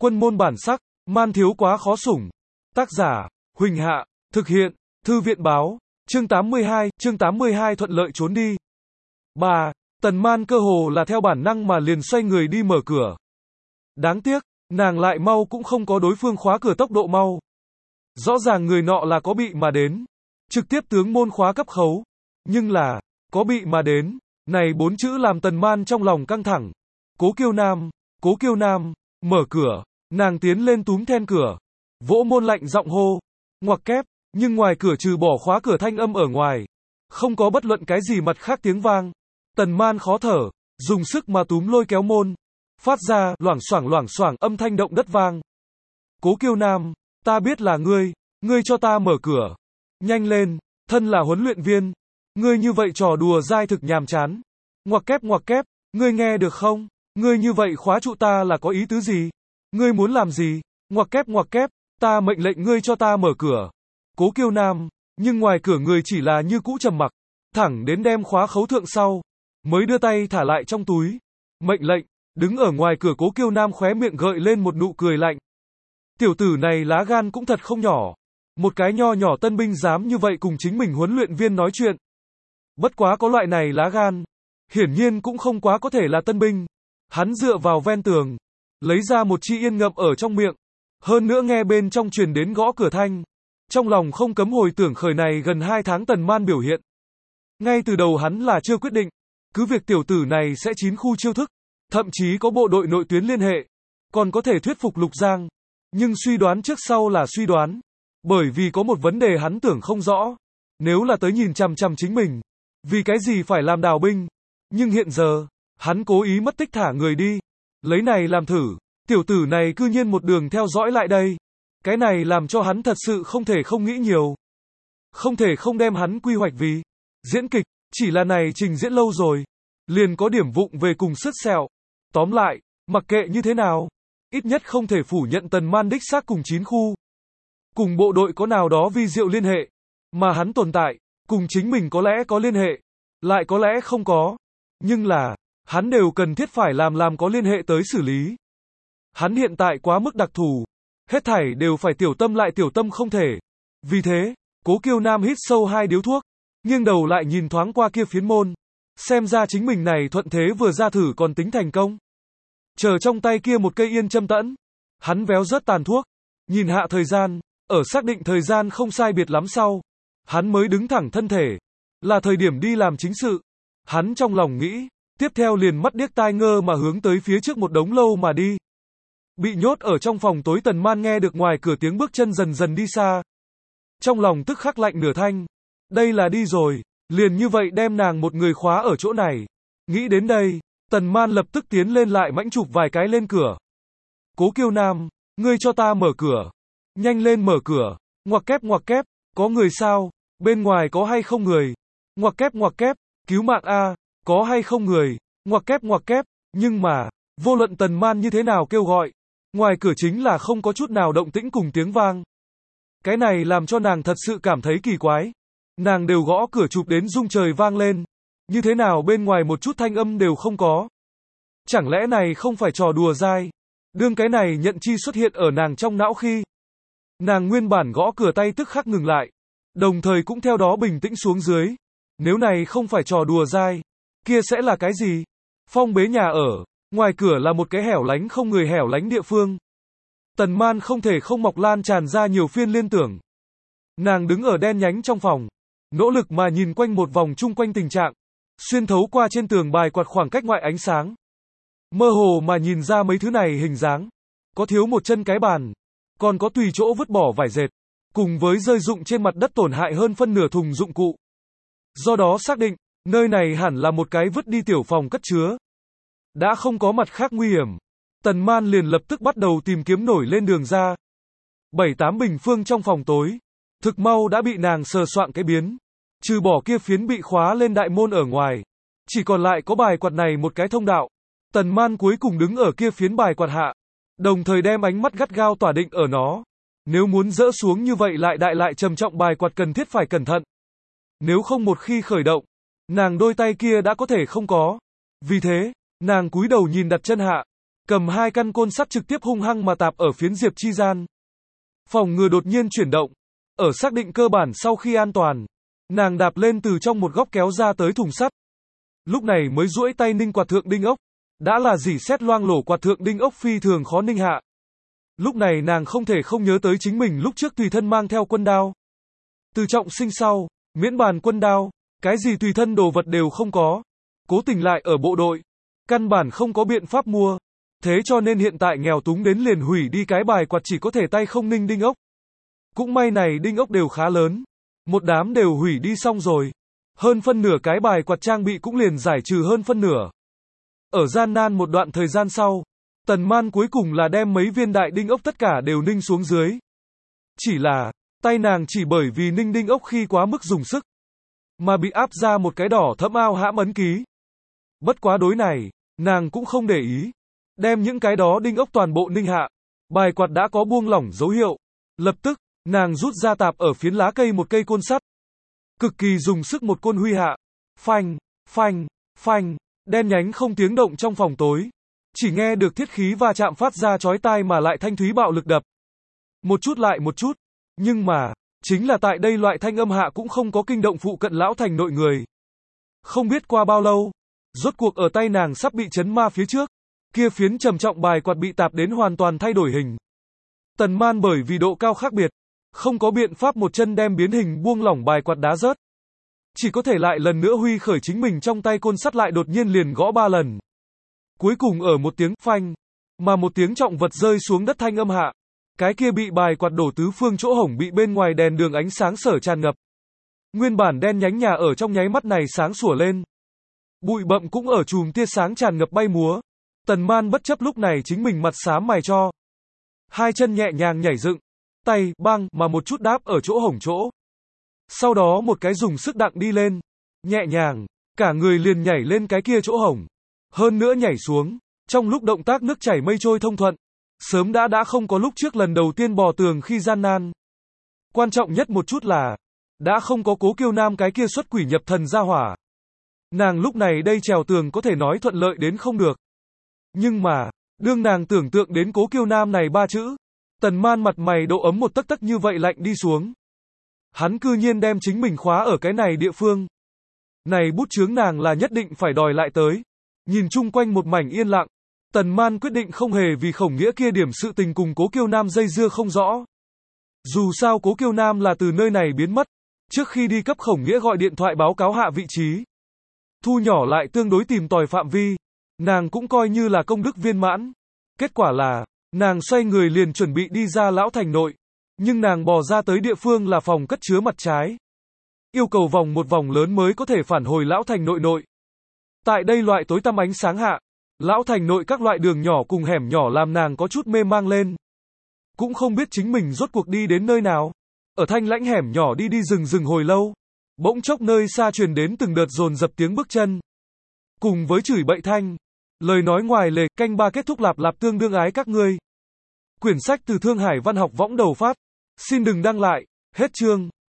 Quân môn bản sắc, man thiếu quá khó sủng. Tác giả, Huỳnh Hạ, thực hiện, Thư viện báo, chương 82 thuận lợi trốn đi. 3. Tần Man cơ hồ là theo bản năng mà liền xoay người đi mở cửa. Đáng tiếc, nàng lại mau cũng không có đối phương khóa cửa tốc độ mau. Rõ ràng người nọ là có bị mà đến. Trực tiếp tướng môn khóa cấp khấu. Nhưng là, có bị mà đến. Này 4 chữ làm Tần Man trong lòng căng thẳng. Cố Kiêu Nam, mở cửa. Nàng tiến lên túm then cửa. Vỗ môn lạnh giọng hô. Ngoặc kép, nhưng ngoài cửa trừ bỏ khóa cửa thanh âm ở ngoài. Không có bất luận cái gì mặt khác tiếng vang. Tần Man khó thở, dùng sức mà túm lôi kéo môn. Phát ra, loảng xoảng âm thanh động đất vang. Cố Kiêu Nam, ta biết là ngươi cho ta mở cửa. Nhanh lên, thân là huấn luyện viên. Ngươi như vậy trò đùa dai thực nhàm chán. Ngoặc kép, ngươi nghe được không? Ngươi như vậy khóa trụ ta là có ý tứ gì? Ngươi muốn làm gì? Ngoặc kép, ta mệnh lệnh ngươi cho ta mở cửa. Cố Kiêu Nam, nhưng ngoài cửa người chỉ là như cũ trầm mặc, thẳng đến đem khóa khấu thượng sau, mới đưa tay thả lại trong túi. Mệnh lệnh, đứng ở ngoài cửa Cố Kiêu Nam khóe miệng gợi lên một nụ cười lạnh. Tiểu tử này lá gan cũng thật không nhỏ. Một cái nho nhỏ tân binh dám như vậy cùng chính mình huấn luyện viên nói chuyện. Bất quá có loại này lá gan, hiển nhiên cũng không quá có thể là tân binh. Hắn dựa vào ven tường, lấy ra một chi yên ngậm ở trong miệng. Hơn nữa nghe bên trong truyền đến gõ cửa thanh. Trong lòng không cấm hồi tưởng khởi này gần 2 tháng Tần Man biểu hiện. Ngay từ đầu hắn là chưa quyết định. Cứ việc tiểu tử này sẽ 9 khu chiêu thức. Thậm chí có bộ đội nội tuyến liên hệ. Còn có thể thuyết phục Lục Giang. Nhưng suy đoán trước sau là suy đoán. Bởi vì có một vấn đề hắn tưởng không rõ. Nếu là tới nhìn chằm chằm chính mình. Vì cái gì phải làm đào binh. Nhưng hiện giờ, hắn cố ý mất tích thả người đi. Lấy này làm thử. Tiểu tử này cư nhiên một đường theo dõi lại đây. Cái này làm cho hắn thật sự không thể không nghĩ nhiều. Không thể không đem hắn quy hoạch vì diễn kịch, chỉ là này trình diễn lâu rồi. Liền có điểm vụng về cùng sứt sẹo. Tóm lại, mặc kệ như thế nào, ít nhất không thể phủ nhận Tần Man đích xác cùng 9 khu. Cùng bộ đội có nào đó vi diệu liên hệ. Mà hắn tồn tại, cùng chính mình có lẽ có liên hệ. Lại có lẽ không có. Nhưng là, hắn đều cần thiết phải làm có liên hệ tới xử lý. Hắn hiện tại quá mức đặc thù. Hết thảy đều phải tiểu tâm lại tiểu tâm không thể. Vì thế, Cố Kiêu Nam hít sâu 2 điếu thuốc, nghiêng đầu lại nhìn thoáng qua kia phiến môn. Xem ra chính mình này thuận thế vừa ra thử còn tính thành công. Chờ trong tay kia một cây yên châm tẫn. Hắn véo rớt tàn thuốc. Nhìn hạ thời gian, ở xác định thời gian không sai biệt lắm sau. Hắn mới đứng thẳng thân thể. Là thời điểm đi làm chính sự. Hắn trong lòng nghĩ, tiếp theo liền mắt điếc tai ngơ mà hướng tới phía trước một đống lâu mà đi. Bị nhốt ở trong phòng tối Tần Man nghe được ngoài cửa tiếng bước chân dần dần đi xa. Trong lòng tức khắc lạnh nửa thanh. Đây là đi rồi, liền như vậy đem nàng một người khóa ở chỗ này. Nghĩ đến đây, Tần Man lập tức tiến lên lại mãnh chụp vài cái lên cửa. Cố Kiêu Nam, ngươi cho ta mở cửa. Nhanh lên mở cửa. Ngoặc kép, có người sao? Bên ngoài có hay không người? Ngoặc kép, cứu mạng a, có hay không người? Ngoặc kép, nhưng mà, vô luận Tần Man như thế nào kêu gọi, ngoài cửa chính là không có chút nào động tĩnh cùng tiếng vang. Cái này làm cho nàng thật sự cảm thấy kỳ quái. Nàng đều gõ cửa chụp đến rung trời vang lên. Như thế nào bên ngoài một chút thanh âm đều không có. Chẳng lẽ này không phải trò đùa dai? Đương cái này nhận chi xuất hiện ở nàng trong não khi. Nàng nguyên bản gõ cửa tay tức khắc ngừng lại. Đồng thời cũng theo đó bình tĩnh xuống dưới. Nếu này không phải trò đùa dai, kia sẽ là cái gì? Phong bế nhà ở. Ngoài cửa là một cái hẻo lánh không người hẻo lánh địa phương. Tần Man không thể không mọc lan tràn ra nhiều phiên liên tưởng. Nàng đứng ở đen nhánh trong phòng, nỗ lực mà nhìn quanh một vòng chung quanh tình trạng, xuyên thấu qua trên tường bài quạt khoảng cách ngoại ánh sáng. Mơ hồ mà nhìn ra mấy thứ này hình dáng. Có thiếu một chân cái bàn, còn có tùy chỗ vứt bỏ vải dệt, cùng với rơi rụng trên mặt đất tổn hại hơn phân nửa thùng dụng cụ. Do đó xác định, nơi này hẳn là một cái vứt đi tiểu phòng cất chứa. Đã không có mặt khác nguy hiểm. Tần Man liền lập tức bắt đầu tìm kiếm nổi lên đường ra. 7-8 bình phương trong phòng tối. Thực mau đã bị nàng sờ soạn cái biến. Trừ bỏ kia phiến bị khóa lên đại môn ở ngoài. Chỉ còn lại có bài quạt này một cái thông đạo. Tần Man cuối cùng đứng ở kia phiến bài quạt hạ. Đồng thời đem ánh mắt gắt gao tỏa định ở nó. Nếu muốn dỡ xuống như vậy lại đại lại trầm trọng bài quạt cần thiết phải cẩn thận. Nếu không một khi khởi động, nàng đôi tay kia đã có thể không có. Vì thế, nàng cúi đầu nhìn đặt chân hạ. cầm hai căn côn sắt trực tiếp hung hăng mà tạp ở phiến Diệp Chi gian. Phòng ngừa đột nhiên chuyển động. Ở xác định cơ bản sau khi an toàn, nàng đạp lên từ trong một góc kéo ra tới thùng sắt. Lúc này mới duỗi tay ninh quạt thượng đinh ốc. Đã là rỉ sét loang lổ quạt thượng đinh ốc phi thường khó ninh hạ. Lúc này nàng không thể không nhớ tới chính mình lúc trước tùy thân mang theo quân đao. Từ trọng sinh sau, miễn bàn quân đao, cái gì tùy thân đồ vật đều không có. Cố tình lại ở bộ đội, căn bản không có biện pháp mua. Thế cho nên hiện tại nghèo túng đến liền hủy đi cái bài quạt chỉ có thể tay không ninh đinh ốc. Cũng may này đinh ốc đều khá lớn. Một đám đều hủy đi xong rồi. Hơn phân nửa cái bài quạt trang bị cũng liền giải trừ hơn phân nửa. Ở gian nan một đoạn thời gian sau, Tần Man cuối cùng là đem mấy viên đại đinh ốc tất cả đều ninh xuống dưới. Chỉ là, tay nàng chỉ bởi vì ninh đinh ốc khi quá mức dùng sức, mà bị áp ra một cái đỏ thẫm ao hãm ấn ký. Bất quá đối này, nàng cũng không để ý. Đem những cái đó đinh ốc toàn bộ ninh hạ. Bài quạt đã có buông lỏng dấu hiệu. Lập tức, nàng rút ra tạp ở phiến lá cây một cây côn sắt. Cực kỳ dùng sức một côn huy hạ. Phanh, phanh, phanh, đen nhánh không tiếng động trong phòng tối. Chỉ nghe được thiết khí va chạm phát ra chói tai mà lại thanh thúy bạo lực đập. Một chút lại một chút. Nhưng mà, chính là tại đây loại thanh âm hạ cũng không có kinh động phụ cận lão thành nội người. Không biết qua bao lâu, rốt cuộc ở tay nàng sắp bị chấn ma phía trước. Kia phiến trầm trọng bài quạt bị tạp đến hoàn toàn thay đổi hình. Tần Man bởi vì độ cao khác biệt, không có biện pháp một chân đem biến hình buông lỏng bài quạt đá rớt. Chỉ có thể lại lần nữa huy khởi chính mình trong tay côn sắt lại đột nhiên liền gõ 3 lần. Cuối cùng ở một tiếng phanh, mà một tiếng trọng vật rơi xuống đất thanh âm hạ. Cái kia bị bài quạt đổ tứ phương chỗ hổng bị bên ngoài đèn đường ánh sáng sở tràn ngập. Nguyên bản đen nhánh nhà ở trong nháy mắt này sáng sủa lên. Bụi bậm cũng ở chùm tia sáng tràn ngập bay múa. Tần Man bất chấp lúc này chính mình mặt xám mày cho. Hai chân nhẹ nhàng nhảy dựng, tay băng mà một chút đáp ở chỗ hổng chỗ. Sau đó một cái dùng sức đặng đi lên, nhẹ nhàng, cả người liền nhảy lên cái kia chỗ hổng. Hơn nữa nhảy xuống, trong lúc động tác nước chảy mây trôi thông thuận, sớm đã không có lúc trước lần đầu tiên bò tường khi gian nan. Quan trọng nhất một chút là, đã không có Cố Kiêu Nam cái kia xuất quỷ nhập thần ra hỏa. Nàng lúc này đây trèo tường có thể nói thuận lợi đến không được. Nhưng mà, đương nàng tưởng tượng đến Cố Kiêu Nam này 3 chữ, Tần Man mặt mày độ ấm một tấc tấc như vậy lạnh đi xuống. Hắn cư nhiên đem chính mình khóa ở cái này địa phương. Này bút chướng nàng là nhất định phải đòi lại tới. Nhìn chung quanh một mảnh yên lặng, Tần Man quyết định không hề vì Khổng Nghĩa kia điểm sự tình cùng Cố Kiêu Nam dây dưa không rõ. Dù sao Cố Kiêu Nam là từ nơi này biến mất, trước khi đi cấp Khổng Nghĩa gọi điện thoại báo cáo hạ vị trí. Thu nhỏ lại tương đối tìm tòi phạm vi, nàng cũng coi như là công đức viên mãn. Kết quả là, nàng xoay người liền chuẩn bị đi ra lão thành nội, nhưng nàng bò ra tới địa phương là phòng cất chứa mặt trái. Yêu cầu vòng một vòng lớn mới có thể phản hồi lão thành nội. Tại đây loại tối tăm ánh sáng hạ, lão thành nội các loại đường nhỏ cùng hẻm nhỏ làm nàng có chút mê mang lên. Cũng không biết chính mình rốt cuộc đi đến nơi nào. Ở thanh lãnh hẻm nhỏ đi rừng hồi lâu. Bỗng chốc nơi xa truyền đến từng đợt dồn dập tiếng bước chân. Cùng với chửi bậy thanh. Lời nói ngoài lề, canh ba kết thúc lạp tương đương ái các ngươi. Quyển sách từ Thương Hải Văn học Võng đầu phát. Xin đừng đăng lại. Hết chương.